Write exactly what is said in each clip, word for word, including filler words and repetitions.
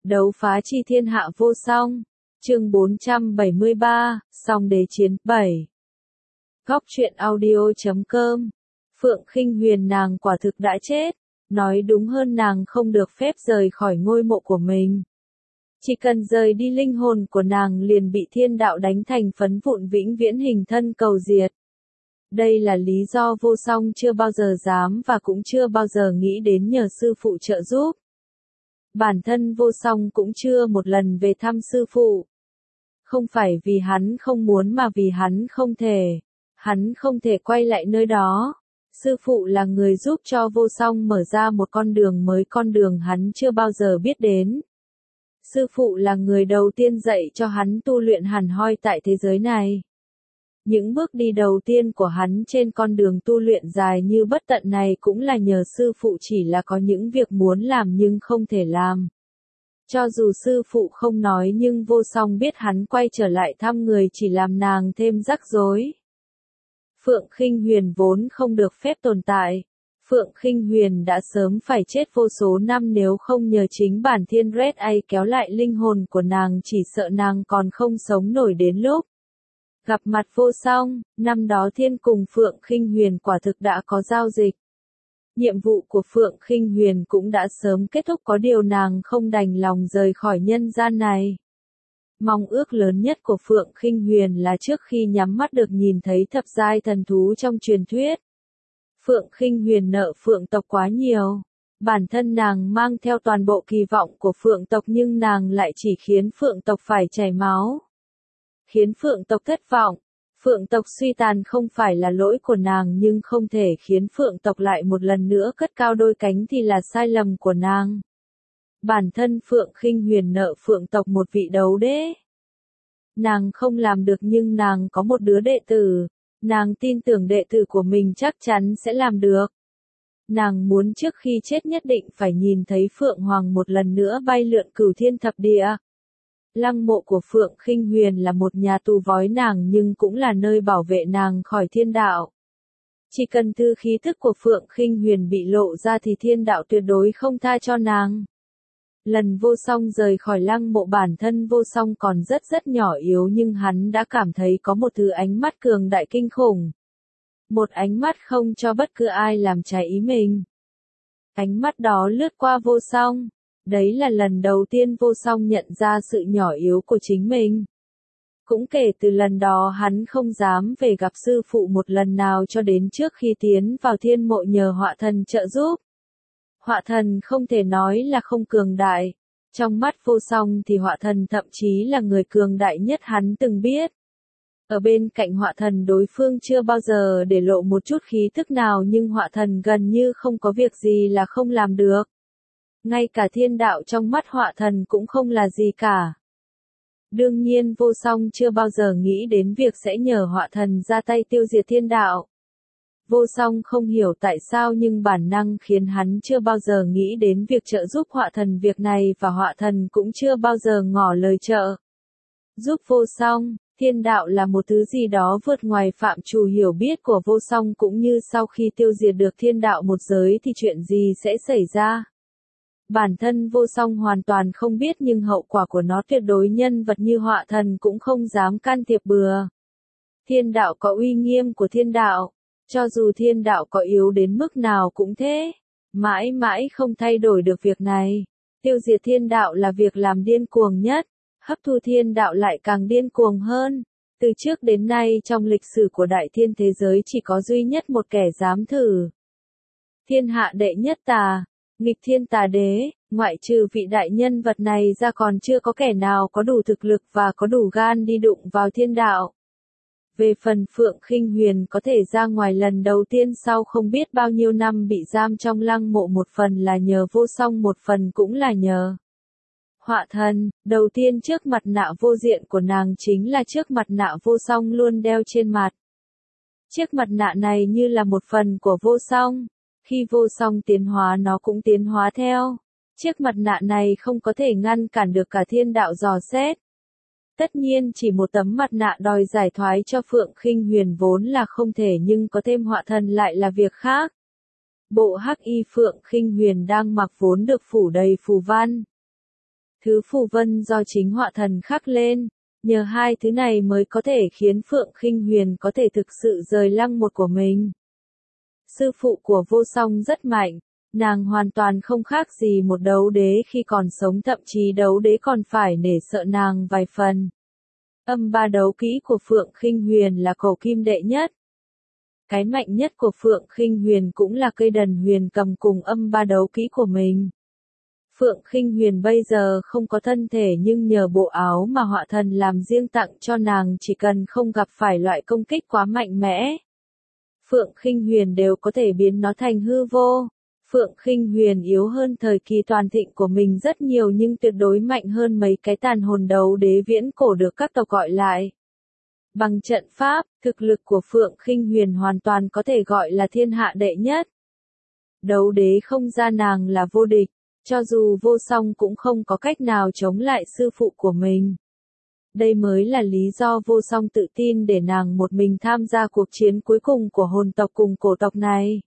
Đấu phá chi thiên hạ vô song. Chương bốn trăm bảy mươi ba, Song đế chiến bảy. Góc truyện audio chấm com. Phượng Khinh Huyền nàng quả thực đã chết, nói đúng hơn nàng không được phép rời khỏi ngôi mộ của mình. Chỉ cần rời đi linh hồn của nàng liền bị thiên đạo đánh thành phấn vụn vĩnh viễn hình thân cầu diệt. Đây là lý do vô song chưa bao giờ dám và cũng chưa bao giờ nghĩ đến nhờ sư phụ trợ giúp. Bản thân vô song cũng chưa một lần về thăm sư phụ. Không phải vì hắn không muốn mà vì hắn không thể. Hắn không thể quay lại nơi đó. Sư phụ là người giúp cho vô song mở ra một con đường mới, con đường hắn chưa bao giờ biết đến. Sư phụ là người đầu tiên dạy cho hắn tu luyện hẳn hoi tại thế giới này. Những bước đi đầu tiên của hắn trên con đường tu luyện dài như bất tận này cũng là nhờ sư phụ, chỉ là có những việc muốn làm nhưng không thể làm. Cho dù sư phụ không nói nhưng vô song biết hắn quay trở lại thăm người chỉ làm nàng thêm rắc rối. Phượng Khinh Huyền vốn không được phép tồn tại. Phượng Khinh Huyền đã sớm phải chết vô số năm nếu không nhờ chính bản thiên Red A kéo lại linh hồn của nàng, chỉ sợ nàng còn không sống nổi đến lúc gặp mặt vô song. Năm đó thiên cùng Phượng Khinh Huyền quả thực đã có giao dịch. Nhiệm vụ của Phượng Khinh Huyền cũng đã sớm kết thúc, có điều nàng không đành lòng rời khỏi nhân gian này. Mong ước lớn nhất của Phượng Khinh Huyền là trước khi nhắm mắt được nhìn thấy thập giai thần thú trong truyền thuyết. Phượng Khinh Huyền nợ Phượng tộc quá nhiều. Bản thân nàng mang theo toàn bộ kỳ vọng của Phượng tộc nhưng nàng lại chỉ khiến Phượng tộc phải chảy máu. Khiến Phượng tộc thất vọng. Phượng tộc suy tàn không phải là lỗi của nàng nhưng không thể khiến Phượng tộc lại một lần nữa cất cao đôi cánh thì là sai lầm của nàng. Bản thân Phượng Khinh Huyền nợ Phượng tộc một vị đấu đế. Nàng không làm được nhưng nàng có một đứa đệ tử. Nàng tin tưởng đệ tử của mình chắc chắn sẽ làm được. Nàng muốn trước khi chết nhất định phải nhìn thấy Phượng Hoàng một lần nữa bay lượn cửu thiên thập địa. Lăng mộ của Phượng Khinh Huyền là một nhà tù vói nàng nhưng cũng là nơi bảo vệ nàng khỏi thiên đạo. Chỉ cần tư khí thức của Phượng Khinh Huyền bị lộ ra thì thiên đạo tuyệt đối không tha cho nàng. Lần vô song rời khỏi lăng mộ, bản thân vô song còn rất rất nhỏ yếu nhưng hắn đã cảm thấy có một thứ ánh mắt cường đại kinh khủng. Một ánh mắt không cho bất cứ ai làm trái ý mình. Ánh mắt đó lướt qua vô song. Đấy là lần đầu tiên vô song nhận ra sự nhỏ yếu của chính mình. Cũng kể từ lần đó hắn không dám về gặp sư phụ một lần nào cho đến trước khi tiến vào thiên mộ nhờ họa thần trợ giúp. Họa thần không thể nói là không cường đại. Trong mắt vô song thì họa thần thậm chí là người cường đại nhất hắn từng biết. Ở bên cạnh họa thần đối phương chưa bao giờ để lộ một chút khí thức nào nhưng họa thần gần như không có việc gì là không làm được. Ngay cả thiên đạo trong mắt họa thần cũng không là gì cả. Đương nhiên vô song chưa bao giờ nghĩ đến việc sẽ nhờ họa thần ra tay tiêu diệt thiên đạo. Vô song không hiểu tại sao nhưng bản năng khiến hắn chưa bao giờ nghĩ đến việc trợ giúp họa thần việc này và họa thần cũng chưa bao giờ ngỏ lời trợ giúp vô song. Thiên đạo là một thứ gì đó vượt ngoài phạm trù hiểu biết của vô song, cũng như sau khi tiêu diệt được thiên đạo một giới thì chuyện gì sẽ xảy ra. Bản thân vô song hoàn toàn không biết nhưng hậu quả của nó tuyệt đối nhân vật như họa thần cũng không dám can thiệp bừa. Thiên đạo có uy nghiêm của thiên đạo. Cho dù thiên đạo có yếu đến mức nào cũng thế. Mãi mãi không thay đổi được việc này. Tiêu diệt thiên đạo là việc làm điên cuồng nhất. Hấp thu thiên đạo lại càng điên cuồng hơn. Từ trước đến nay trong lịch sử của đại thiên thế giới chỉ có duy nhất một kẻ dám thử. Thiên hạ đệ nhất tà. Nghịch thiên tà đế, ngoại trừ vị đại nhân vật này ra còn chưa có kẻ nào có đủ thực lực và có đủ gan đi đụng vào thiên đạo. Về phần Phượng Khinh Huyền có thể ra ngoài lần đầu tiên sau không biết bao nhiêu năm bị giam trong lăng mộ, một phần là nhờ vô song, một phần cũng là nhờ họa thần. Đầu tiên trước mặt nạ vô diện của nàng chính là chiếc mặt nạ vô song luôn đeo trên mặt. Chiếc mặt nạ này như là một phần của vô song. Khi vô song tiến hóa nó cũng tiến hóa theo. Chiếc mặt nạ này không có thể ngăn cản được cả thiên đạo dò xét. Tất nhiên chỉ một tấm mặt nạ đòi giải thoái cho Phượng Khinh Huyền vốn là không thể, nhưng có thêm họa thần lại là việc khác. Bộ hắc y Phượng Khinh Huyền đang mặc vốn được phủ đầy phù văn. thứ phù vân do chính họa thần khắc lên. Nhờ hai thứ này mới có thể khiến Phượng Khinh Huyền có thể thực sự rời lăng một của mình. Sư phụ của Vô Song rất mạnh, nàng hoàn toàn không khác gì một đấu đế khi còn sống, thậm chí đấu đế còn phải nể sợ nàng vài phần. Âm ba đấu kỹ của Phượng Khinh Huyền là cổ kim đệ nhất. Cái mạnh nhất của Phượng Khinh Huyền cũng là cây đần huyền cầm cùng âm ba đấu kỹ của mình. Phượng Khinh Huyền bây giờ không có thân thể, nhưng nhờ bộ áo mà họa thần làm riêng tặng cho nàng, chỉ cần không gặp phải loại công kích quá mạnh mẽ, Phượng Khinh Huyền đều có thể biến nó thành hư vô. Phượng Khinh Huyền yếu hơn thời kỳ toàn thịnh của mình rất nhiều, nhưng tuyệt đối mạnh hơn mấy cái tàn hồn đấu đế viễn cổ được các tộc gọi lại. Bằng trận pháp, thực lực của Phượng Khinh Huyền hoàn toàn có thể gọi là thiên hạ đệ nhất. Đấu đế không ra nàng là vô địch, cho dù Vô Song cũng không có cách nào chống lại sư phụ của mình. Đây mới là lý do Vô Song tự tin để nàng một mình tham gia cuộc chiến cuối cùng của hồn tộc cùng cổ tộc này.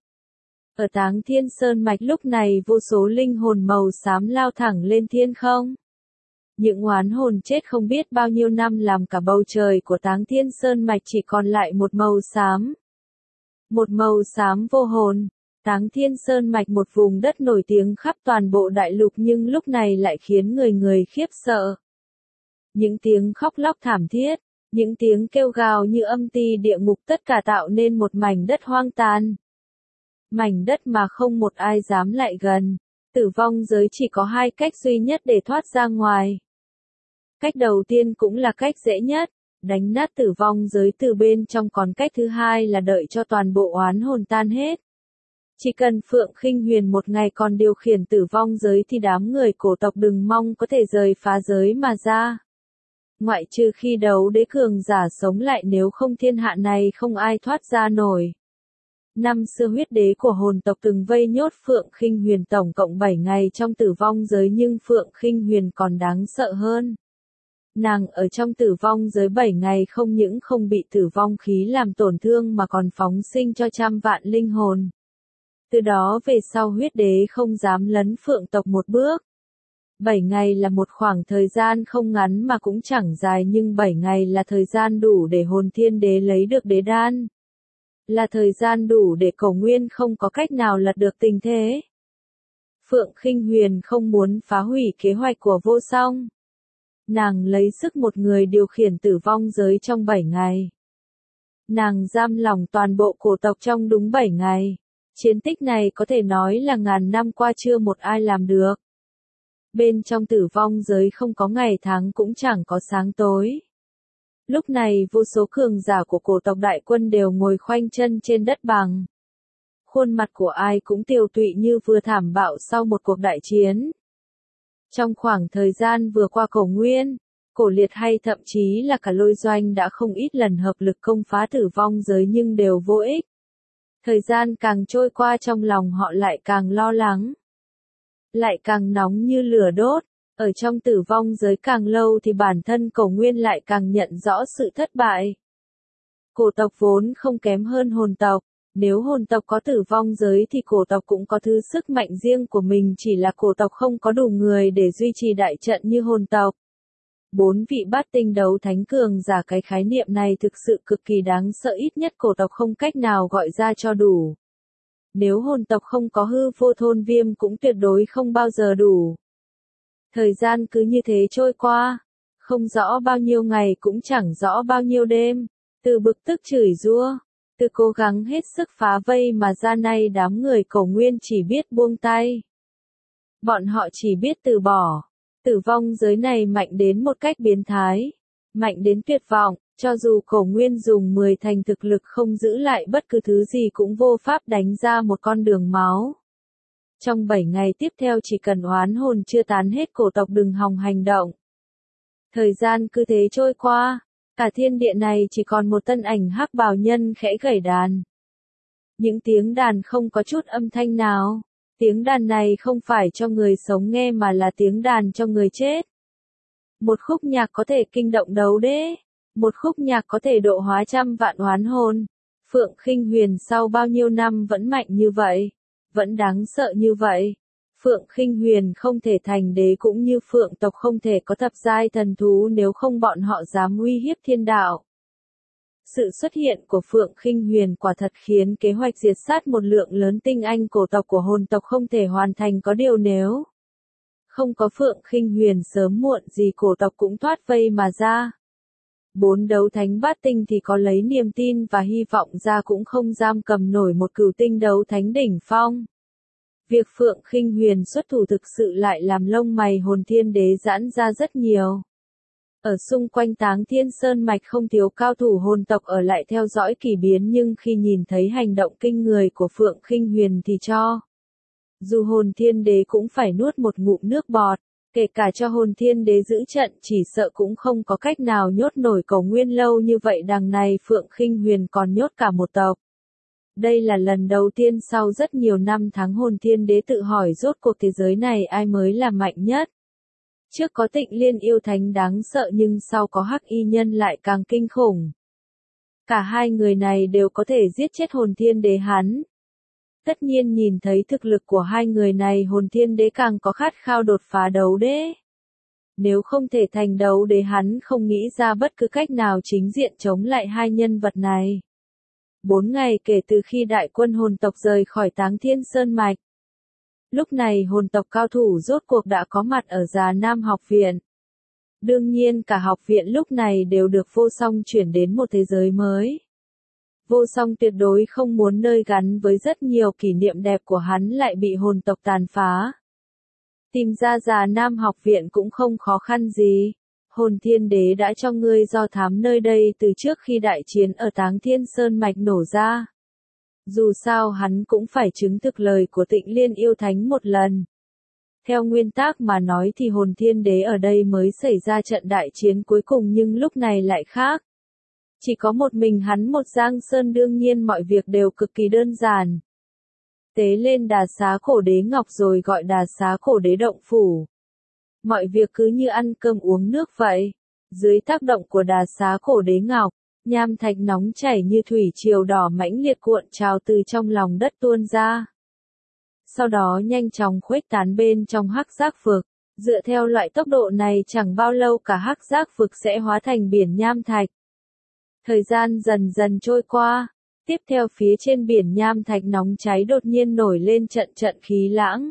Ở Táng Thiên Sơn Mạch lúc này vô số linh hồn màu xám lao thẳng lên thiên không. Những oán hồn chết không biết bao nhiêu năm làm cả bầu trời của Táng Thiên Sơn Mạch chỉ còn lại một màu xám. Một màu xám vô hồn. Táng Thiên Sơn Mạch một vùng đất nổi tiếng khắp toàn bộ đại lục, nhưng lúc này lại khiến người người khiếp sợ. Những tiếng khóc lóc thảm thiết, những tiếng kêu gào như âm ti địa ngục, tất cả tạo nên một mảnh đất hoang tàn. Mảnh đất mà không một ai dám lại gần. Tử vong giới chỉ có hai cách duy nhất để thoát ra ngoài. Cách đầu tiên cũng là cách dễ nhất, đánh nát tử vong giới từ bên trong, còn cách thứ hai là đợi cho toàn bộ oán hồn tan hết. Chỉ cần Phượng Khinh Huyền một ngày còn điều khiển tử vong giới thì đám người cổ tộc đừng mong có thể rời phá giới mà ra. Ngoại trừ khi đấu đế cường giả sống lại, nếu không thiên hạ này không ai thoát ra nổi. Năm xưa huyết đế của hồn tộc từng vây nhốt Phượng Khinh Huyền tổng cộng bảy ngày trong tử vong giới, nhưng Phượng Khinh Huyền còn đáng sợ hơn. Nàng ở trong tử vong giới bảy ngày không những không bị tử vong khí làm tổn thương mà còn phóng sinh cho trăm vạn linh hồn. Từ đó về sau huyết đế không dám lấn Phượng tộc một bước. Bảy ngày là một khoảng thời gian không ngắn mà cũng chẳng dài, nhưng bảy ngày là thời gian đủ để hồn thiên đế lấy được đế đan. Là thời gian đủ để Cổ Nguyên không có cách nào lật được tình thế. Phượng Khinh Huyền không muốn phá hủy kế hoạch của Vô Song. Nàng lấy sức một người điều khiển tử vong giới trong bảy ngày. Nàng giam lỏng toàn bộ cổ tộc trong đúng bảy ngày. Chiến tích này có thể nói là ngàn năm qua chưa một ai làm được. Bên trong tử vong giới không có ngày tháng, cũng chẳng có sáng tối. Lúc này vô số cường giả của cổ tộc đại quân đều ngồi khoanh chân trên đất bằng. Khuôn mặt của ai cũng tiều tụy như vừa thảm bạo sau một cuộc đại chiến. Trong khoảng thời gian vừa qua, Cổ Nguyên, Cổ Liệt hay thậm chí là cả Lôi Doanh đã không ít lần hợp lực công phá tử vong giới nhưng đều vô ích. Thời gian càng trôi qua trong lòng họ lại càng lo lắng. Lại càng nóng như lửa đốt. Ở trong tử vong giới càng lâu thì bản thân Cổ Nguyên lại càng nhận rõ sự thất bại. Cổ tộc vốn không kém hơn hồn tộc. Nếu hồn tộc có tử vong giới thì cổ tộc cũng có thứ sức mạnh riêng của mình, chỉ là cổ tộc không có đủ người để duy trì đại trận như hồn tộc. Bốn vị bát tinh đấu thánh cường giả, cái khái niệm này thực sự cực kỳ đáng sợ, ít nhất cổ tộc không cách nào gọi ra cho đủ. Nếu hồn tộc không có hư vô thôn viêm cũng tuyệt đối không bao giờ đủ. Thời gian cứ như thế trôi qua, không rõ bao nhiêu ngày cũng chẳng rõ bao nhiêu đêm, từ bực tức chửi giũa, từ cố gắng hết sức phá vây mà ra, nay đám người Cổ Nguyên chỉ biết buông tay. Bọn họ chỉ biết từ bỏ. Tử vong giới này mạnh đến một cách biến thái, mạnh đến tuyệt vọng, cho dù Cổ Nguyên dùng mười thành thực lực không giữ lại bất cứ thứ gì cũng vô pháp đánh ra một con đường máu. Trong bảy ngày tiếp theo chỉ cần oán hồn chưa tán hết, cổ tộc đừng hòng hành động. Thời gian cứ thế trôi qua, cả thiên địa này chỉ còn một thân ảnh hắc bào nhân khẽ gảy đàn. Những tiếng đàn không có chút âm thanh nào. Tiếng đàn này không phải cho người sống nghe mà là tiếng đàn cho người chết. Một khúc nhạc có thể kinh động đấu đế. Một khúc nhạc có thể độ hóa trăm vạn oán hồn. Phượng Khinh Huyền sau bao nhiêu năm vẫn mạnh như vậy. Vẫn đáng sợ như vậy. Phượng Khinh Huyền không thể thành đế cũng như Phượng tộc không thể có thập giai thần thú nếu không bọn họ dám uy hiếp thiên đạo. Sự xuất hiện của Phượng Khinh Huyền quả thật khiến kế hoạch diệt sát một lượng lớn tinh anh cổ tộc của hồn tộc không thể hoàn thành, có điều nếu không có Phượng Khinh Huyền sớm muộn gì cổ tộc cũng thoát vây mà ra. Bốn đấu thánh bát tinh thì có lấy niềm tin và hy vọng ra cũng không giam cầm nổi một cửu tinh đấu thánh đỉnh phong. Việc Phượng Khinh Huyền xuất thủ thực sự lại làm lông mày hồn thiên đế giãn ra rất nhiều. Ở xung quanh Táng Thiên Sơn Mạch không thiếu cao thủ hồn tộc ở lại theo dõi kỳ biến, nhưng khi nhìn thấy hành động kinh người của Phượng Khinh Huyền thì cho dù hồn thiên đế cũng phải nuốt một ngụm nước bọt, kể cả cho hồn thiên đế giữ trận chỉ sợ cũng không có cách nào nhốt nổi Cổ Nguyên lâu như vậy, đằng này Phượng Khinh Huyền còn nhốt cả một tộc. Đây là lần đầu tiên sau rất nhiều năm tháng hồn thiên đế tự hỏi rốt cuộc thế giới này ai mới là mạnh nhất. Trước có Tịnh Liên yêu thánh đáng sợ nhưng sau có Hắc Y nhân lại càng kinh khủng. Cả hai người này đều có thể giết chết hồn thiên đế hắn. Tất nhiên nhìn thấy thực lực của hai người này hồn thiên đế càng có khát khao đột phá đấu đế. Nếu không thể thành đấu đế hắn không nghĩ ra bất cứ cách nào chính diện chống lại hai nhân vật này. Bốn ngày kể từ khi đại quân hồn tộc rời khỏi Táng Thiên Sơn Mạch. Lúc này hồn tộc cao thủ rốt cuộc đã có mặt ở Già Nam học viện. Đương nhiên cả học viện lúc này đều được Vô Song chuyển đến một thế giới mới. Vô Song tuyệt đối không muốn nơi gắn với rất nhiều kỷ niệm đẹp của hắn lại bị hồn tộc tàn phá. Tìm ra Già Nam học viện cũng không khó khăn gì. Hồn thiên đế đã cho ngươi do thám nơi đây từ trước khi đại chiến ở Táng Thiên Sơn Mạch nổ ra. Dù sao hắn cũng phải chứng thực lời của Tịnh Liên yêu thánh một lần. Theo nguyên tắc mà nói thì hồn thiên đế ở đây mới xảy ra trận đại chiến cuối cùng, nhưng lúc này lại khác. Chỉ có một mình hắn một Giang Sơn, đương nhiên mọi việc đều cực kỳ đơn giản. Tế lên đà xá cổ đế ngọc rồi gọi đà xá cổ đế động phủ. Mọi việc cứ như ăn cơm uống nước vậy. Dưới tác động của đà xá cổ đế ngọc, nham thạch nóng chảy như thủy triều đỏ mãnh liệt cuộn trào từ trong lòng đất tuôn ra. Sau đó nhanh chóng khuếch tán bên trong hắc giác vực. Dựa theo loại tốc độ này chẳng bao lâu cả hắc giác vực sẽ hóa thành biển nham thạch. Thời gian dần dần trôi qua. Tiếp theo phía trên biển nham thạch nóng cháy đột nhiên nổi lên trận trận khí lãng.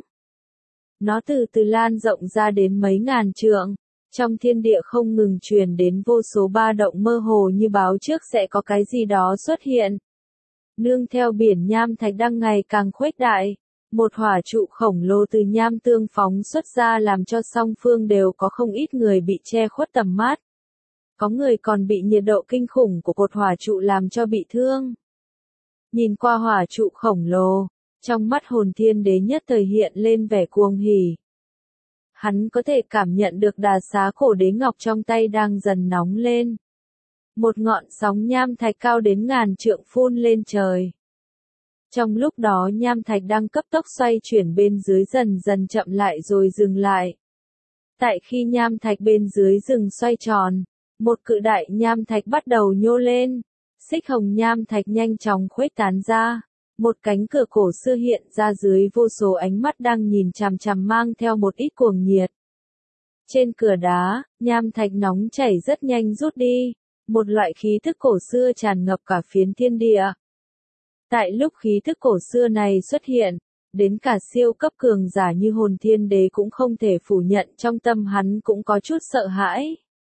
Nó từ từ lan rộng ra đến mấy ngàn trượng. Trong thiên địa không ngừng truyền đến vô số ba động mơ hồ như báo trước sẽ có cái gì đó xuất hiện. Nương theo biển nham thạch đang ngày càng khuếch đại, một hỏa trụ khổng lồ từ nham tương phóng xuất ra làm cho song phương đều có không ít người bị che khuất tầm mắt. Có người còn bị nhiệt độ kinh khủng của cột hỏa trụ làm cho bị thương. Nhìn qua hỏa trụ khổng lồ, trong mắt hồn thiên đế nhất thời hiện lên vẻ cuồng hỉ. Hắn có thể cảm nhận được đà xá cổ đế ngọc trong tay đang dần nóng lên. Một ngọn sóng nham thạch cao đến ngàn trượng phun lên trời. Trong lúc đó nham thạch đang cấp tốc xoay chuyển bên dưới dần dần chậm lại rồi dừng lại. Tại khi nham thạch bên dưới dừng xoay tròn, một cự đại nham thạch bắt đầu nhô lên. Xích hồng nham thạch nhanh chóng khuếch tán ra. Một cánh cửa cổ xưa hiện ra dưới vô số ánh mắt đang nhìn chằm chằm mang theo một ít cuồng nhiệt. Trên cửa đá, nham thạch nóng chảy rất nhanh rút đi. Một loại khí thức cổ xưa tràn ngập cả phiến thiên địa. Tại lúc khí thức cổ xưa này xuất hiện, đến cả siêu cấp cường giả như hồn thiên đế cũng không thể phủ nhận trong tâm hắn cũng có chút sợ hãi.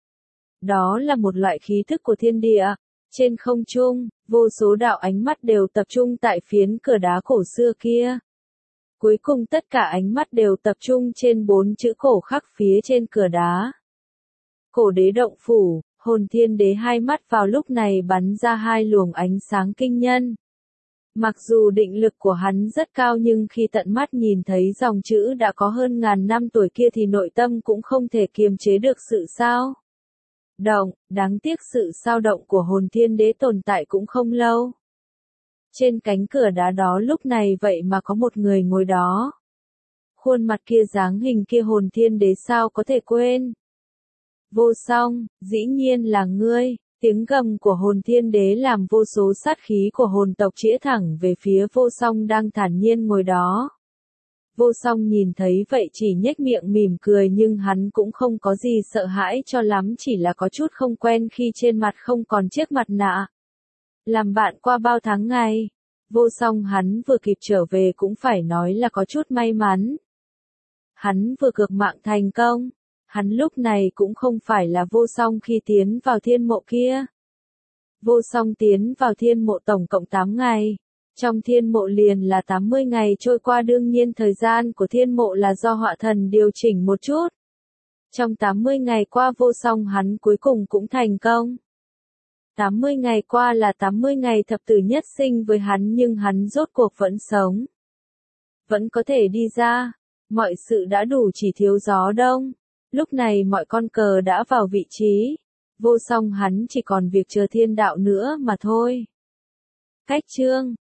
Đó là một loại khí thức của thiên địa. Trên không trung, vô số đạo ánh mắt đều tập trung tại phiến cửa đá cổ xưa kia. Cuối cùng tất cả ánh mắt đều tập trung trên bốn chữ cổ khắc phía trên cửa đá. Cổ đế động phủ, hồn thiên đế hai mắt vào lúc này bắn ra hai luồng ánh sáng kinh nhân. Mặc dù định lực của hắn rất cao nhưng khi tận mắt nhìn thấy dòng chữ đã có hơn ngàn năm tuổi kia thì nội tâm cũng không thể kiềm chế được sự sao động, đáng tiếc sự sao động của hồn thiên đế tồn tại cũng không lâu. Trên cánh cửa đá đó lúc này vậy mà có một người ngồi đó. Khuôn mặt kia dáng hình kia hồn thiên đế sao có thể quên. Vô Song, dĩ nhiên là ngươi. Tiếng gầm của hồn thiên đế làm vô số sát khí của hồn tộc chĩa thẳng về phía Vô Song đang thản nhiên ngồi đó. Vô Song nhìn thấy vậy chỉ nhếch miệng mỉm cười nhưng hắn cũng không có gì sợ hãi cho lắm, chỉ là có chút không quen khi trên mặt không còn chiếc mặt nạ. Làm bạn qua bao tháng ngày, Vô Song hắn vừa kịp trở về cũng phải nói là có chút may mắn. Hắn vừa cược mạng thành công, hắn lúc này cũng không phải là Vô Song khi tiến vào thiên mộ kia. Vô Song tiến vào thiên mộ tổng cộng tám ngày. Trong thiên mộ liền là tám mươi ngày trôi qua, đương nhiên thời gian của thiên mộ là do họa thần điều chỉnh một chút. Trong tám mươi ngày qua Vô Song hắn cuối cùng cũng thành công. tám mươi ngày qua là tám mươi ngày thập tử nhất sinh với hắn nhưng hắn rốt cuộc vẫn sống. Vẫn có thể đi ra. Mọi sự đã đủ, chỉ thiếu gió đông. Lúc này mọi con cờ đã vào vị trí. Vô Song hắn chỉ còn việc chờ thiên đạo nữa mà thôi. Cách chương